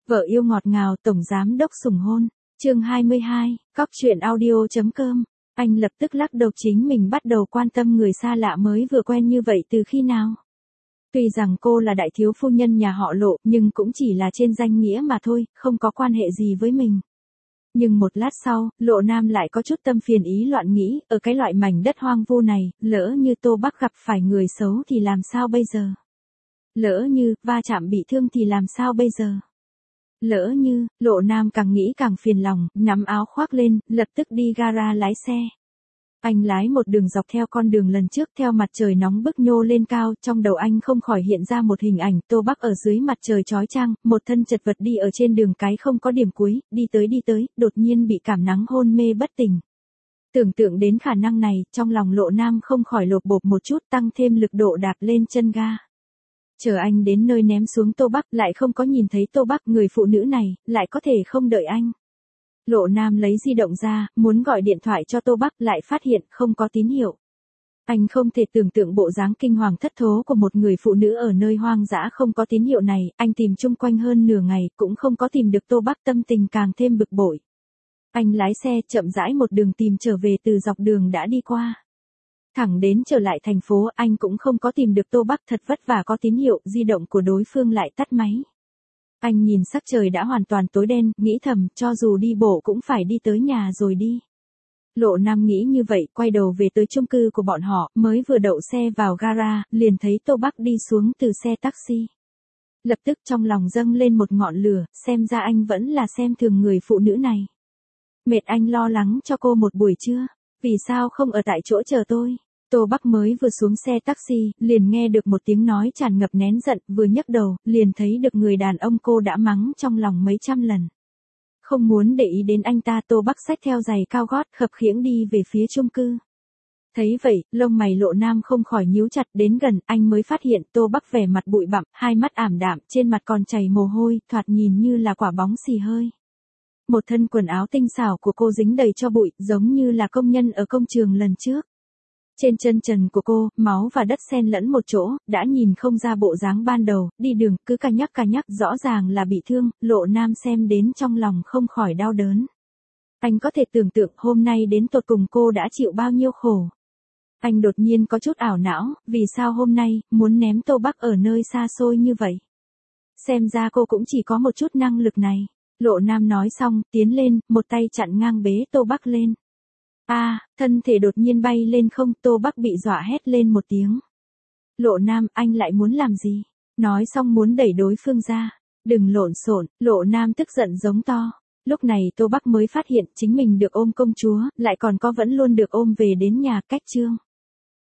Vợ yêu ngọt ngào tổng giám đốc sủng hôn. Chương 22, Cóc truyện audio.com. Anh lập tức lắc đầu, chính mình bắt đầu quan tâm người xa lạ mới vừa quen như vậy từ khi nào? Tuy rằng cô là đại thiếu phu nhân nhà họ Lộ, nhưng cũng chỉ là trên danh nghĩa mà thôi, không có quan hệ gì với mình. Nhưng một lát sau, Lộ Nam lại có chút tâm phiền ý loạn nghĩ, ở cái loại mảnh đất hoang vu này, lỡ như Tô Bắc gặp phải người xấu thì làm sao bây giờ? Lỡ như, va chạm bị thương thì làm sao bây giờ? Lỡ như, Lộ Nam càng nghĩ càng phiền lòng, nắm áo khoác lên, lập tức đi gara lái xe. Anh lái một đường dọc theo con đường lần trước, theo mặt trời nóng bức nhô lên cao, trong đầu anh không khỏi hiện ra một hình ảnh Tô Bắc ở dưới mặt trời chói chang, một thân chật vật đi ở trên đường cái không có điểm cuối, đi tới, đột nhiên bị cảm nắng hôn mê bất tỉnh. Tưởng tượng đến khả năng này, trong lòng Lộ Nam không khỏi lột bột một chút, tăng thêm lực độ đạp lên chân ga. Chờ anh đến nơi ném xuống Tô Bắc, lại không có nhìn thấy Tô Bắc, người phụ nữ này, lại có thể không đợi anh. Lộ Nam lấy di động ra, muốn gọi điện thoại cho Tô Bắc, lại phát hiện không có tín hiệu. Anh không thể tưởng tượng bộ dáng kinh hoàng thất thố của một người phụ nữ ở nơi hoang dã không có tín hiệu này, anh tìm chung quanh hơn nửa ngày, cũng không có tìm được Tô Bắc, tâm tình càng thêm bực bội. Anh lái xe chậm rãi một đường tìm trở về từ dọc đường đã đi qua. Thẳng đến trở lại thành phố, anh cũng không có tìm được Tô Bắc, thật vất vả có tín hiệu, di động của đối phương lại tắt máy. Anh nhìn sắc trời đã hoàn toàn tối đen, nghĩ thầm, cho dù đi bộ cũng phải đi tới nhà rồi đi. Lộ Nam nghĩ như vậy, quay đầu về tới chung cư của bọn họ, mới vừa đậu xe vào gara, liền thấy Tô Bắc đi xuống từ xe taxi. Lập tức trong lòng dâng lên một ngọn lửa, xem ra anh vẫn là xem thường người phụ nữ này. Mệt anh lo lắng cho cô một buổi trưa, vì sao không ở tại chỗ chờ tôi? Tô Bắc mới vừa xuống xe taxi, liền nghe được một tiếng nói tràn ngập nén giận, vừa nhấc đầu, liền thấy được người đàn ông cô đã mắng trong lòng mấy trăm lần. Không muốn để ý đến anh ta, Tô Bắc xách theo giày cao gót, khập khiễng đi về phía chung cư. Thấy vậy, lông mày Lộ Nam không khỏi nhíu chặt, đến gần, anh mới phát hiện Tô Bắc vẻ mặt bụi bặm, hai mắt ảm đạm, trên mặt còn chảy mồ hôi, thoạt nhìn như là quả bóng xì hơi. Một thân quần áo tinh xảo của cô dính đầy cho bụi, giống như là công nhân ở công trường lần trước. Trên chân trần của cô, máu và đất xen lẫn một chỗ, đã nhìn không ra bộ dáng ban đầu, đi đường cứ cà nhắc, rõ ràng là bị thương, Lộ Nam xem đến trong lòng không khỏi đau đớn. Anh có thể tưởng tượng hôm nay đến tột cùng cô đã chịu bao nhiêu khổ. Anh đột nhiên có chút ảo não, vì sao hôm nay, muốn ném Tô Bắc ở nơi xa xôi như vậy. Xem ra cô cũng chỉ có một chút năng lực này. Lộ Nam nói xong, tiến lên, một tay chặn ngang bế Tô Bắc lên. Thân thể đột nhiên bay lên không, Tô Bắc bị dọa hét lên một tiếng. Lộ Nam, anh lại muốn làm gì? Nói xong muốn đẩy đối phương ra. Đừng lộn xộn, Lộ Nam tức giận giống to. Lúc này Tô Bắc mới phát hiện chính mình được ôm công chúa, lại còn có vẫn luôn được ôm về đến nhà, cách chương.